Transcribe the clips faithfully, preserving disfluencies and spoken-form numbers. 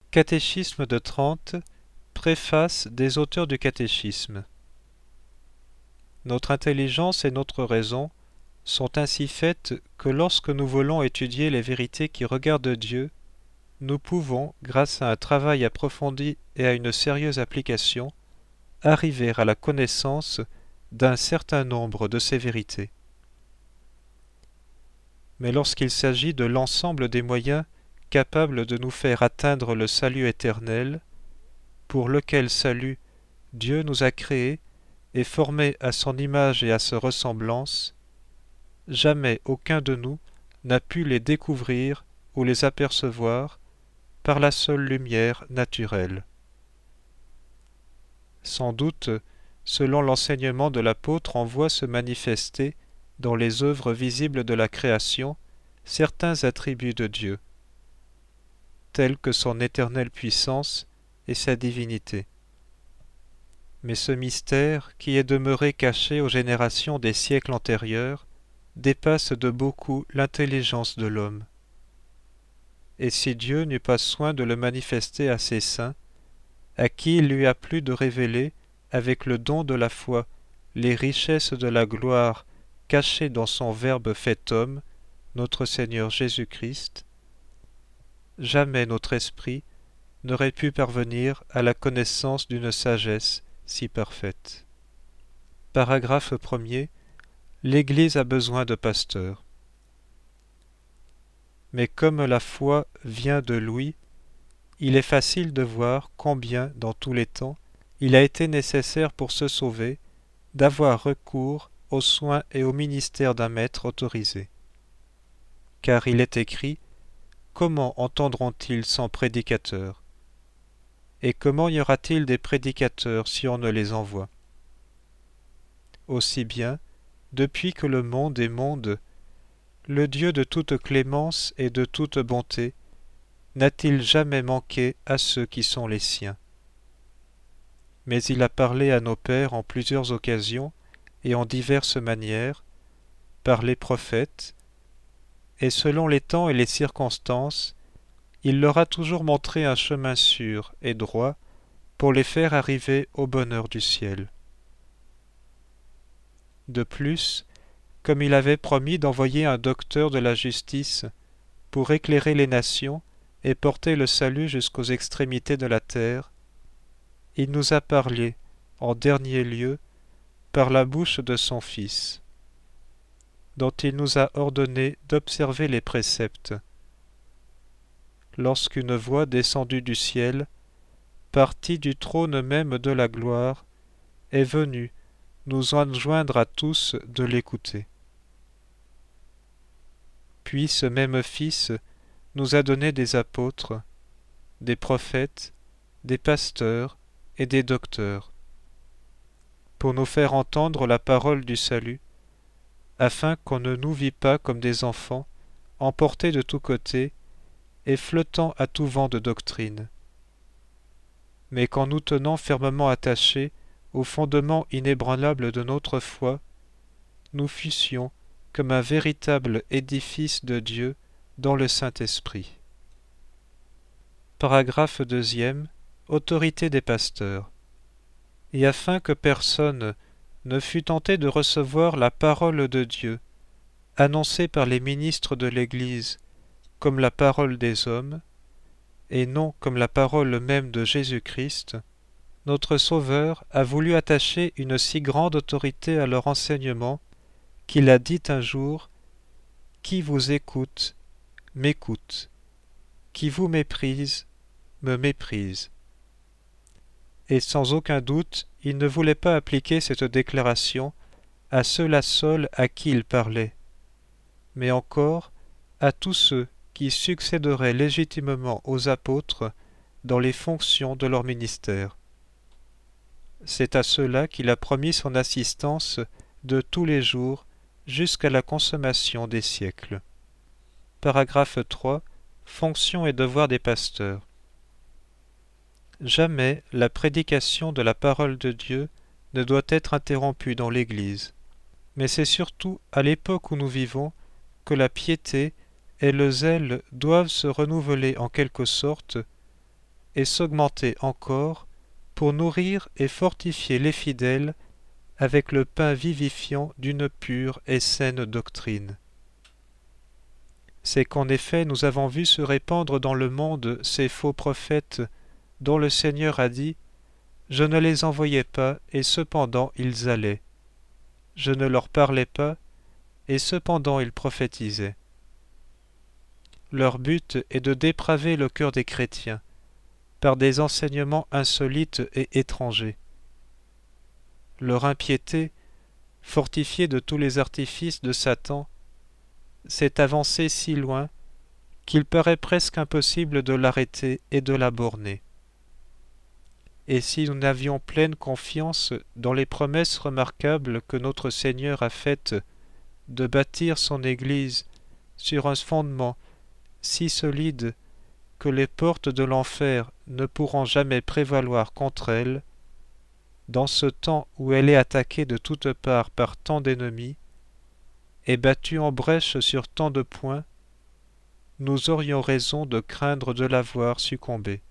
Catéchisme de Trente, préface des auteurs du catéchisme. Notre intelligence et notre raison sont ainsi faites que lorsque nous voulons étudier les vérités qui regardent Dieu, nous pouvons, grâce à un travail approfondi et à une sérieuse application, arriver à la connaissance d'un certain nombre de ces vérités. Mais lorsqu'il s'agit de l'ensemble des moyens capables de nous faire atteindre le salut éternel, pour lequel salut Dieu nous a créés et formés à son image et à sa ressemblance, jamais aucun de nous n'a pu les découvrir ou les apercevoir par la seule lumière naturelle. Sans doute, selon l'enseignement de l'apôtre, on voit se manifester dans les œuvres visibles de la création certains attributs de Dieu, tels que son éternelle puissance et sa divinité. Mais ce mystère, qui est demeuré caché aux générations des siècles antérieurs, dépasse de beaucoup l'intelligence de l'homme. Et si Dieu n'eut pas soin de le manifester à ses saints, à qui il lui a plu de révéler, avec le don de la foi, les richesses de la gloire cachées dans son Verbe fait homme, notre Seigneur Jésus-Christ, jamais notre esprit n'aurait pu parvenir à la connaissance d'une sagesse si parfaite. Paragraphe premier. L'Église a besoin de pasteurs. Mais comme la foi vient de Louis, il est facile de voir combien, dans tous les temps, il a été nécessaire pour se sauver d'avoir recours aux soins et au ministère d'un maître autorisé. Car il est écrit: comment entendront-ils sans prédicateur? Et comment y aura-t-il des prédicateurs si on ne les envoie? Aussi bien, depuis que le monde est monde, le Dieu de toute clémence et de toute bonté n'a-t-il jamais manqué à ceux qui sont les siens? Mais il a parlé à nos pères en plusieurs occasions et en diverses manières, par les prophètes, et selon les temps et les circonstances, il leur a toujours montré un chemin sûr et droit pour les faire arriver au bonheur du ciel. De plus, comme il avait promis d'envoyer un docteur de la justice pour éclairer les nations et porter le salut jusqu'aux extrémités de la terre, il nous a parlé, en dernier lieu, par la bouche de son Fils, dont il nous a ordonné d'observer les préceptes. Lorsqu'une voix descendue du ciel, partie du trône même de la gloire, est venue nous enjoindre à tous de l'écouter. Puis ce même Fils nous a donné des apôtres, des prophètes, des pasteurs et des docteurs, pour nous faire entendre la parole du salut, afin qu'on ne nous vit pas comme des enfants, emportés de tous côtés et flottant à tout vent de doctrine, mais qu'en nous tenant fermement attachés au fondement inébranlable de notre foi, nous fussions comme un véritable édifice de Dieu dans le Saint-Esprit. Paragraphe deuxième. Autorité des pasteurs. Et afin que personne ne fût tenté de recevoir la parole de Dieu, annoncée par les ministres de l'Église, comme la parole des hommes, et non comme la parole même de Jésus-Christ, notre Sauveur a voulu attacher une si grande autorité à leur enseignement qu'il a dit un jour: « Qui vous écoute, m'écoute, qui vous méprise, me méprise. » Et sans aucun doute, il ne voulait pas appliquer cette déclaration à ceux-là seuls à qui il parlait, mais encore à tous ceux qui succéderaient légitimement aux apôtres dans les fonctions de leur ministère. C'est à ceux-là qu'il a promis son assistance de tous les jours jusqu'à la consommation des siècles. Paragraphe trois. Fonction et devoir des pasteurs. Jamais la prédication de la parole de Dieu ne doit être interrompue dans l'Église, mais c'est surtout à l'époque où nous vivons que la piété et le zèle doivent se renouveler en quelque sorte et s'augmenter encore pour nourrir et fortifier les fidèles avec le pain vivifiant d'une pure et saine doctrine. C'est qu'en effet nous avons vu se répandre dans le monde ces faux prophètes dont le Seigneur a dit « Je ne les envoyais pas, et cependant ils allaient. Je ne leur parlais pas, et cependant ils prophétisaient. » Leur but est de dépraver le cœur des chrétiens par des enseignements insolites et étrangers. Leur impiété, fortifiée de tous les artifices de Satan, s'est avancée si loin qu'il paraît presque impossible de l'arrêter et de la borner. Et si nous n'avions pleine confiance dans les promesses remarquables que notre Seigneur a faites de bâtir son Église sur un fondement si solide que les portes de l'enfer ne pourront jamais prévaloir contre elle, dans ce temps où elle est attaquée de toutes parts par tant d'ennemis, et battue en brèche sur tant de points, nous aurions raison de craindre de la voir succomber.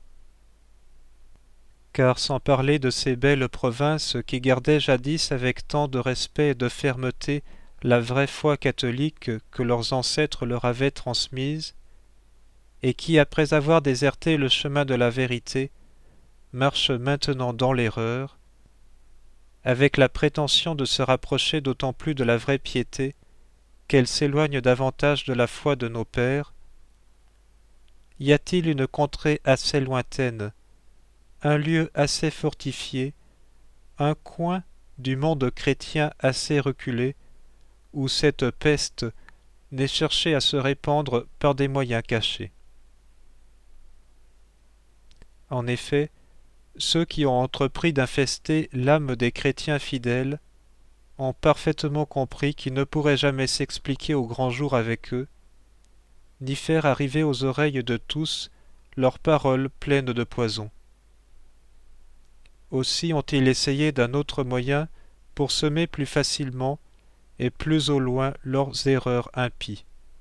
Car sans parler de ces belles provinces qui gardaient jadis avec tant de respect et de fermeté la vraie foi catholique que leurs ancêtres leur avaient transmise, et qui, après avoir déserté le chemin de la vérité, marchent maintenant dans l'erreur, avec la prétention de se rapprocher d'autant plus de la vraie piété qu'elle s'éloigne davantage de la foi de nos pères, y a-t-il une contrée assez lointaine, un lieu assez fortifié, un coin du monde chrétien assez reculé, où cette peste n'ait cherché à se répandre par des moyens cachés? En effet, ceux qui ont entrepris d'infester l'âme des chrétiens fidèles ont parfaitement compris qu'il ne pourrait jamais s'expliquer au grand jour avec eux, ni faire arriver aux oreilles de tous leurs paroles pleines de poison. Aussi ont-ils essayé d'un autre moyen pour semer plus facilement et plus au loin leurs erreurs impies.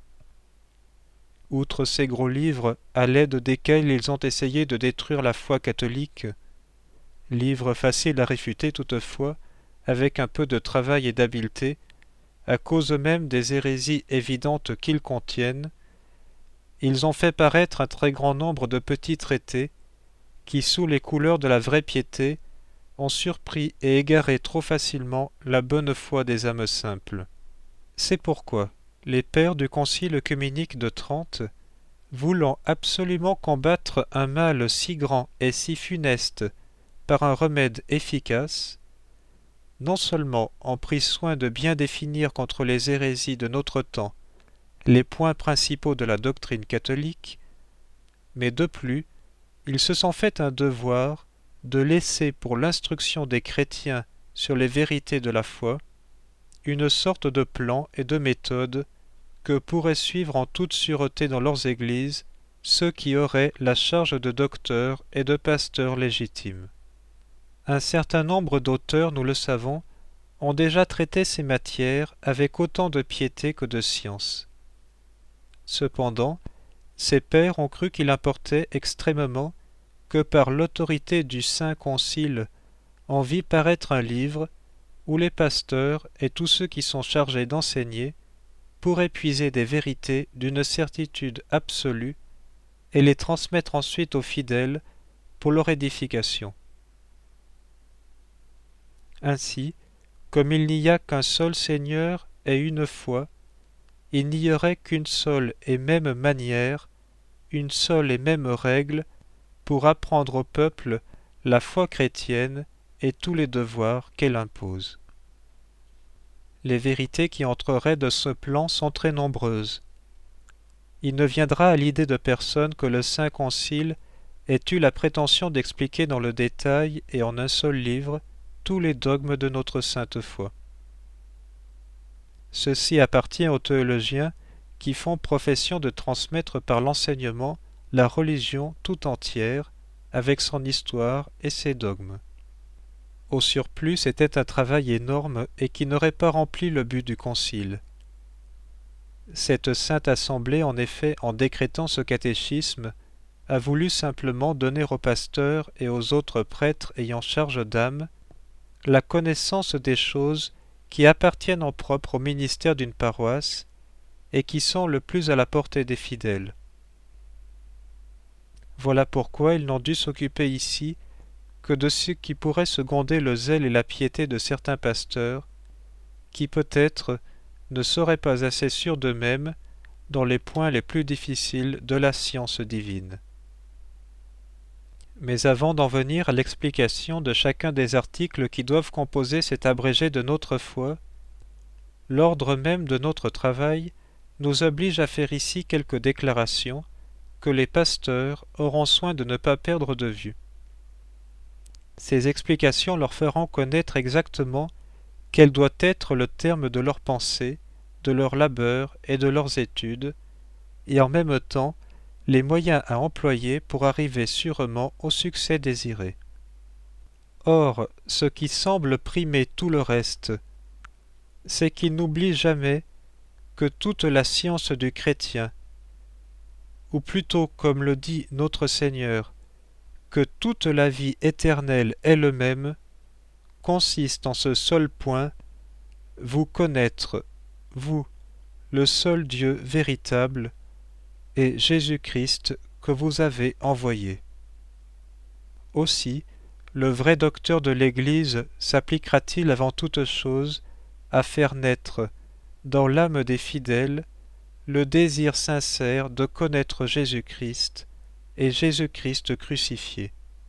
Outre ces gros livres à l'aide desquels ils ont essayé de détruire la foi catholique, livres faciles à réfuter toutefois, avec un peu de travail et d'habileté, à cause même des hérésies évidentes qu'ils contiennent, ils ont fait paraître un très grand nombre de petits traités qui, sous les couleurs de la vraie piété, ont surpris et égaré trop facilement la bonne foi des âmes simples. C'est pourquoi les pères du Concile œcuménique de Trente, voulant absolument combattre un mal si grand et si funeste par un remède efficace, non seulement ont pris soin de bien définir contre les hérésies de notre temps les points principaux de la doctrine catholique, mais de plus, ils se sont fait un devoir de laisser pour l'instruction des chrétiens sur les vérités de la foi une sorte de plan et de méthode que pourraient suivre en toute sûreté dans leurs églises ceux qui auraient la charge de docteurs et de pasteurs légitimes. Un certain nombre d'auteurs, nous le savons, ont déjà traité ces matières avec autant de piété que de science. Cependant, ces pères ont cru qu'il importait extrêmement que par l'autorité du Saint Concile on vît paraître un livre où les pasteurs et tous ceux qui sont chargés d'enseigner pourraient puiser des vérités d'une certitude absolue et les transmettre ensuite aux fidèles pour leur édification. Ainsi, comme il n'y a qu'un seul Seigneur et une foi, il n'y aurait qu'une seule et même manière, une seule et même règle pour apprendre au peuple la foi chrétienne et tous les devoirs qu'elle impose. Les vérités qui entreraient de ce plan sont très nombreuses. Il ne viendra à l'idée de personne que le Saint Concile ait eu la prétention d'expliquer dans le détail et en un seul livre tous les dogmes de notre sainte foi. Ceci appartient aux théologiens qui font profession de transmettre par l'enseignement la religion tout entière, avec son histoire et ses dogmes. Au surplus, c'était un travail énorme et qui n'aurait pas rempli le but du concile. Cette sainte assemblée, en effet, en décrétant ce catéchisme, a voulu simplement donner aux pasteurs et aux autres prêtres ayant charge d'âmes la connaissance des choses qui appartiennent en propre au ministère d'une paroisse et qui sont le plus à la portée des fidèles. Voilà pourquoi ils n'ont dû s'occuper ici que de ce qui pourrait seconder le zèle et la piété de certains pasteurs, qui peut-être ne seraient pas assez sûrs d'eux-mêmes dans les points les plus difficiles de la science divine. Mais avant d'en venir à l'explication de chacun des articles qui doivent composer cet abrégé de notre foi, l'ordre même de notre travail nous oblige à faire ici quelques déclarations que les pasteurs auront soin de ne pas perdre de vue. Ces explications leur feront connaître exactement quel doit être le terme de leurs pensées, de leurs labeurs et de leurs études, et en même temps les moyens à employer pour arriver sûrement au succès désiré. Or, ce qui semble primer tout le reste, c'est qu'il n'oublie jamais que toute la science du chrétien, ou plutôt comme le dit notre Seigneur, que toute la vie éternelle elle-même, consiste en ce seul point, vous connaître, vous, le seul Dieu véritable, et Jésus-Christ que vous avez envoyé. Aussi, le vrai docteur de l'Église s'appliquera-t-il avant toute chose à faire naître, dans l'âme des fidèles, le désir sincère de connaître Jésus-Christ et Jésus-Christ crucifié.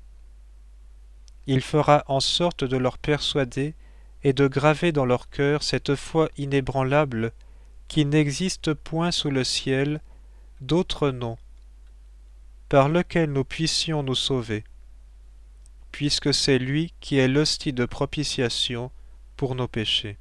Il fera en sorte de leur persuader et de graver dans leur cœur cette foi inébranlable qui n'existe point sous le ciel d'autre nom par lequel nous puissions nous sauver, puisque c'est lui qui est l'hostie de propitiation pour nos péchés.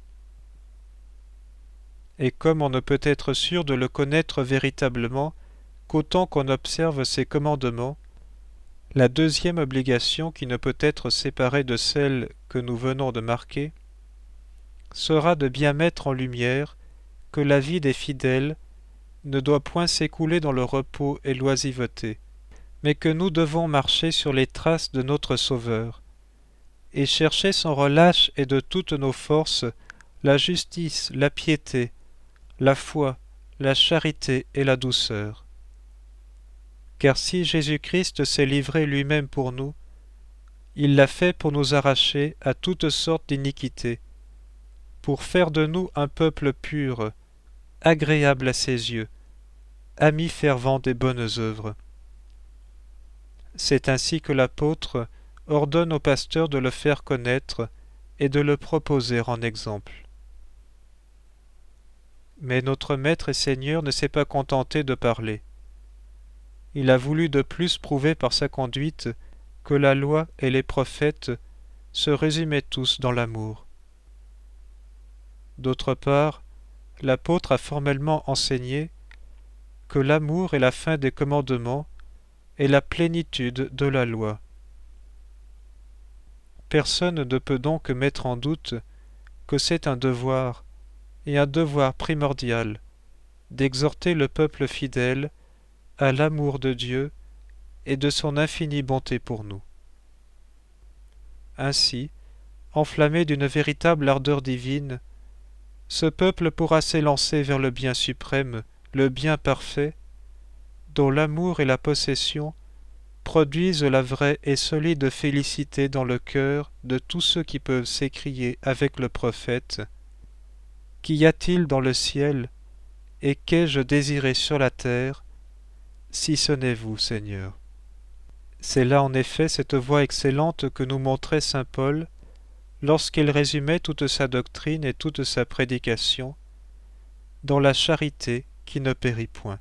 Et comme on ne peut être sûr de le connaître véritablement qu'autant qu'on observe ses commandements, la deuxième obligation qui ne peut être séparée de celle que nous venons de marquer sera de bien mettre en lumière que la vie des fidèles ne doit point s'écouler dans le repos et l'oisiveté, mais que nous devons marcher sur les traces de notre Sauveur, et chercher sans relâche et de toutes nos forces la justice, la piété, la foi, la charité et la douceur. Car si Jésus-Christ s'est livré lui-même pour nous, il l'a fait pour nous arracher à toutes sortes d'iniquités, pour faire de nous un peuple pur, agréable à ses yeux, ami fervent des bonnes œuvres. C'est ainsi que l'apôtre ordonne au pasteur de le faire connaître et de le proposer en exemple. Mais notre Maître et Seigneur ne s'est pas contenté de parler. Il a voulu de plus prouver par sa conduite que la loi et les prophètes se résumaient tous dans l'amour. D'autre part, l'apôtre a formellement enseigné que l'amour est la fin des commandements et la plénitude de la loi. Personne ne peut donc mettre en doute que c'est un devoir, et un devoir primordial, d'exhorter le peuple fidèle à l'amour de Dieu et de son infinie bonté pour nous. Ainsi, enflammé d'une véritable ardeur divine, ce peuple pourra s'élancer vers le bien suprême, le bien parfait, dont l'amour et la possession produisent la vraie et solide félicité dans le cœur de tous ceux qui peuvent s'écrier avec le prophète « Qu'y a-t-il dans le ciel et qu'ai-je désiré sur la terre, si ce n'est vous, Seigneur ?» C'est là en effet cette voie excellente que nous montrait saint Paul lorsqu'il résumait toute sa doctrine et toute sa prédication dans la charité qui ne périt point.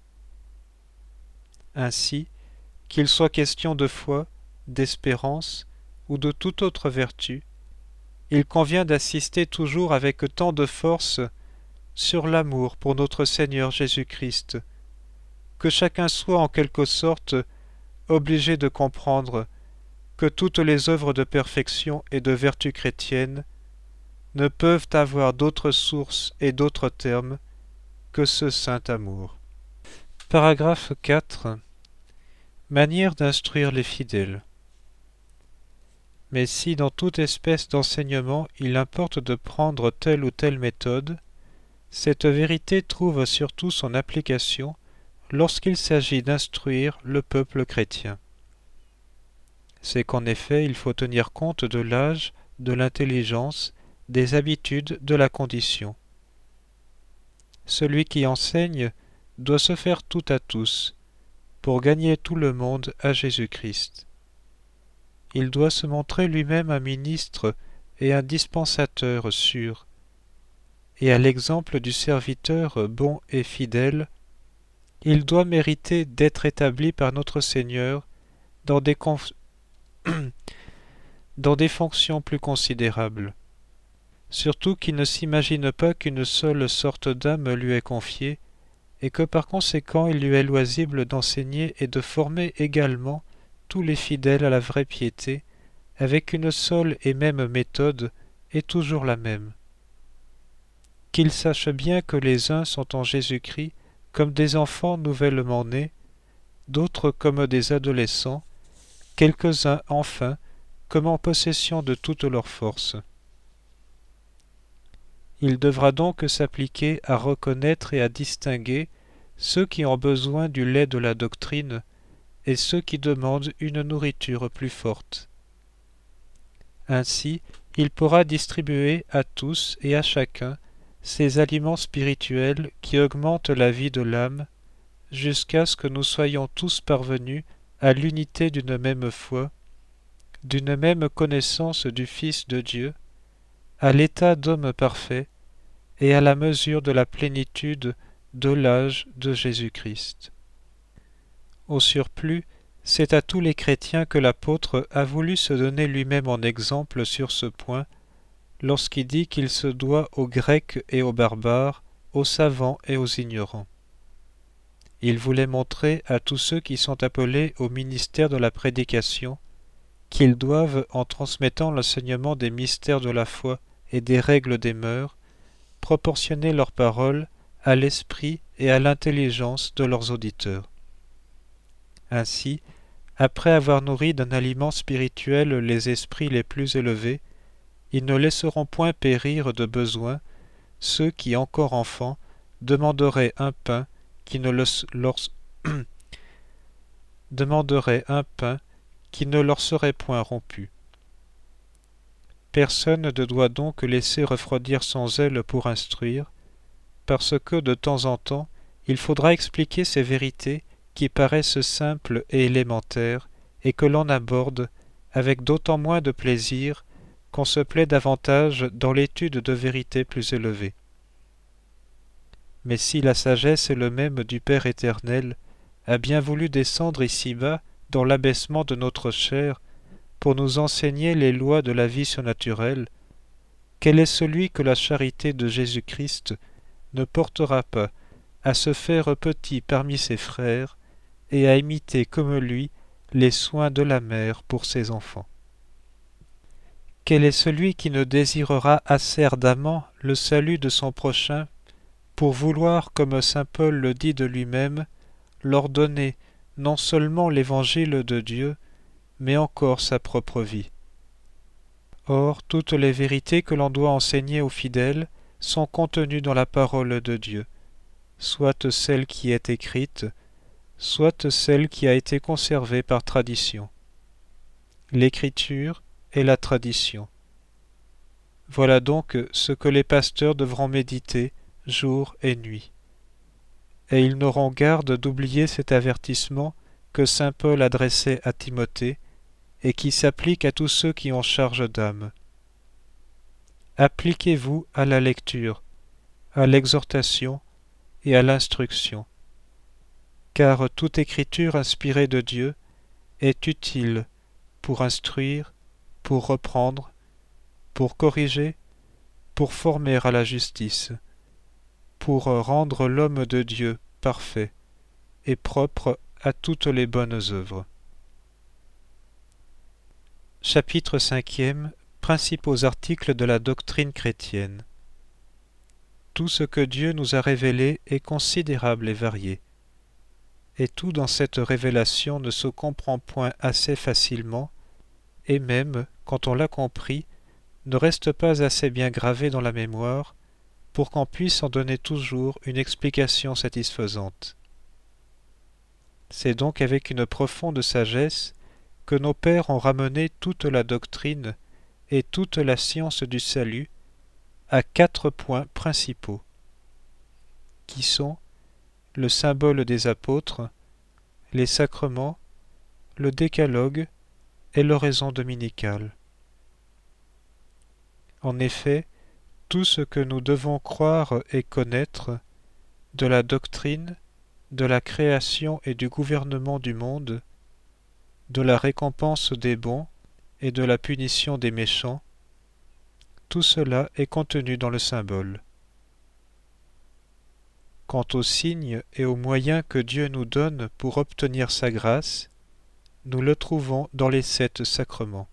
Ainsi, qu'il soit question de foi, d'espérance ou de toute autre vertu, il convient d'insister toujours avec tant de force sur l'amour pour notre Seigneur Jésus-Christ, que chacun soit en quelque sorte obligé de comprendre que toutes les œuvres de perfection et de vertu chrétienne ne peuvent avoir d'autre source et d'autres termes que ce saint amour. Paragraphe quatre. Manière d'instruire les fidèles. Mais si dans toute espèce d'enseignement il importe de prendre telle ou telle méthode, cette vérité trouve surtout son application lorsqu'il s'agit d'instruire le peuple chrétien. C'est qu'en effet il faut tenir compte de l'âge, de l'intelligence, des habitudes, de la condition. Celui qui enseigne doit se faire tout à tous, pour gagner tout le monde à Jésus-Christ. Il doit se montrer lui-même un ministre et un dispensateur sûr, et à l'exemple du serviteur bon et fidèle, il doit mériter d'être établi par notre Seigneur dans des, conf... dans des fonctions plus considérables. Surtout qu'il ne s'imagine pas qu'une seule sorte d'âme lui est confiée, et que par conséquent il lui est loisible d'enseigner et de former également tous les fidèles à la vraie piété, avec une seule et même méthode, et toujours la même. Qu'il sache bien que les uns sont en Jésus-Christ comme des enfants nouvellement nés, d'autres comme des adolescents, quelques-uns enfin comme en possession de toute leur force. Il devra donc s'appliquer à reconnaître et à distinguer ceux qui ont besoin du lait de la doctrine et ceux qui demandent une nourriture plus forte. Ainsi, il pourra distribuer à tous et à chacun ces aliments spirituels qui augmentent la vie de l'âme, jusqu'à ce que nous soyons tous parvenus à l'unité d'une même foi, d'une même connaissance du Fils de Dieu, à l'état d'homme parfait et à la mesure de la plénitude de l'âge de Jésus-Christ. Au surplus, c'est à tous les chrétiens que l'apôtre a voulu se donner lui-même en exemple sur ce point, lorsqu'il dit qu'il se doit aux Grecs et aux barbares, aux savants et aux ignorants. Il voulait montrer à tous ceux qui sont appelés au ministère de la prédication qu'ils doivent, en transmettant l'enseignement des mystères de la foi et des règles des mœurs, proportionner leurs paroles à l'esprit et à l'intelligence de leurs auditeurs. Ainsi, après avoir nourri d'un aliment spirituel les esprits les plus élevés, ils ne laisseront point périr de besoin ceux qui, encore enfants, demanderaient un pain qui ne leur, demanderaient un pain qui ne leur serait point rompu. Personne ne doit donc laisser refroidir son zèle pour instruire, parce que de temps en temps, il faudra expliquer ces vérités qui paraissent simples et élémentaires, et que l'on aborde avec d'autant moins de plaisir qu'on se plaît davantage dans l'étude de vérités plus élevées. Mais si la sagesse est le même du Père éternel, a bien voulu descendre ici-bas dans l'abaissement de notre chair pour nous enseigner les lois de la vie surnaturelle, quel est celui que la charité de Jésus-Christ ne portera pas à se faire petit parmi ses frères et à imiter comme lui les soins de la mère pour ses enfants? Quel est celui qui ne désirera assez ardemment le salut de son prochain pour vouloir, comme saint Paul le dit de lui-même, leur donner non seulement l'évangile de Dieu, mais encore sa propre vie? Or, toutes les vérités que l'on doit enseigner aux fidèles sont contenues dans la parole de Dieu, soit celle qui est écrite, soit celle qui a été conservée par tradition. L'écriture et la tradition. Voilà donc ce que les pasteurs devront méditer jour et nuit. Et ils n'auront garde d'oublier cet avertissement que saint Paul adressait à Timothée et qui s'applique à tous ceux qui ont charge d'âme. Appliquez-vous à la lecture, à l'exhortation et à l'instruction, car toute écriture inspirée de Dieu est utile pour instruire, pour reprendre, pour corriger, pour former à la justice, pour rendre l'homme de Dieu parfait et propre à toutes les bonnes œuvres. Chapitre cinquième. Principaux articles de la doctrine chrétienne. Tout ce que Dieu nous a révélé est considérable et varié. et tout dans cette révélation ne se comprend point assez facilement, et même, quand on l'a compris, ne reste pas assez bien gravé dans la mémoire pour qu'on puisse en donner toujours une explication satisfaisante. C'est donc avec une profonde sagesse que nos pères ont ramené toute la doctrine et toute la science du salut à quatre points principaux, qui sont le symbole des apôtres, les sacrements, le décalogue et l'oraison dominicale. En effet, tout ce que nous devons croire et connaître de la doctrine, de la création et du gouvernement du monde, de la récompense des bons et de la punition des méchants, tout cela est contenu dans le symbole. Quant aux signes et aux moyens que Dieu nous donne pour obtenir sa grâce, nous le trouvons dans les sept sacrements.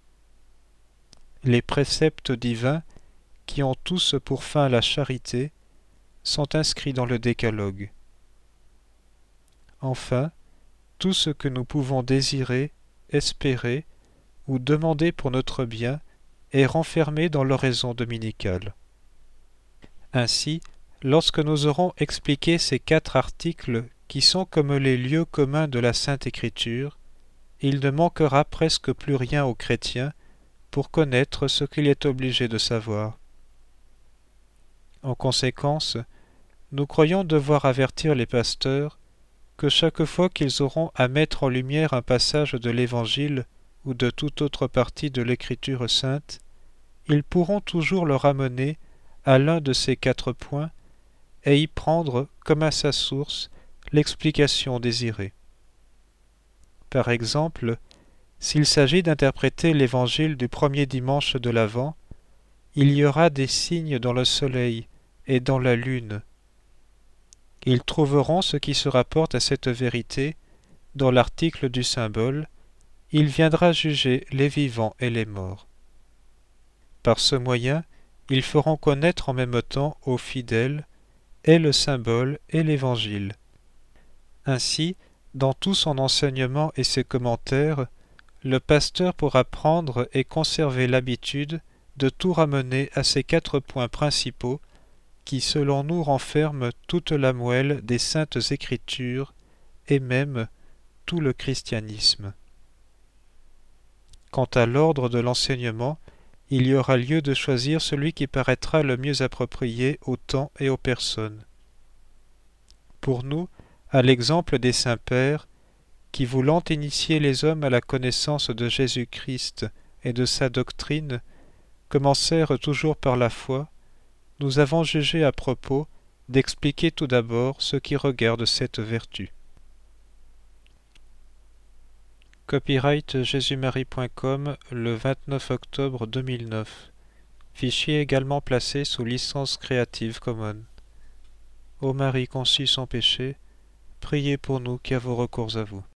Les préceptes divins, qui ont tous pour fin la charité, sont inscrits dans le décalogue. Enfin, tout ce que nous pouvons désirer, espérer ou demander pour notre bien est renfermé dans l'oraison dominicale. Ainsi, lorsque nous aurons expliqué ces quatre articles qui sont comme les lieux communs de la Sainte Écriture, il ne manquera presque plus rien aux chrétiens pour connaître ce qu'il est obligé de savoir. En conséquence, nous croyons devoir avertir les pasteurs que chaque fois qu'ils auront à mettre en lumière un passage de l'Évangile ou de toute autre partie de l'Écriture sainte, ils pourront toujours le ramener à l'un de ces quatre points et y prendre comme à sa source l'explication désirée. Par exemple, s'il s'agit d'interpréter l'Évangile du premier dimanche de l'Avent, il y aura des signes dans le soleil et dans la lune. Ils trouveront ce qui se rapporte à cette vérité dans l'article du symbole « Il viendra juger les vivants et les morts ». Par ce moyen, ils feront connaître en même temps aux fidèles et le symbole et l'Évangile. Ainsi, dans tout son enseignement et ses commentaires, le pasteur pourra prendre et conserver l'habitude de tout ramener à ces quatre points principaux qui, selon nous, renferment toute la moelle des saintes Écritures et même tout le christianisme. Quant à l'ordre de l'enseignement, il y aura lieu de choisir celui qui paraîtra le mieux approprié au temps et aux personnes. Pour nous, à l'exemple des saints-pères, qui voulant initier les hommes à la connaissance de Jésus-Christ et de sa doctrine, commencèrent toujours par la foi, nous avons jugé à propos d'expliquer tout d'abord ce qui regarde cette vertu. Copyright jésus-marie point com le vingt-neuf octobre deux mille neuf. Fichier également placé sous licence Creative Commons. Ô Marie conçue sans péché, priez pour nous qui avons recours à vous.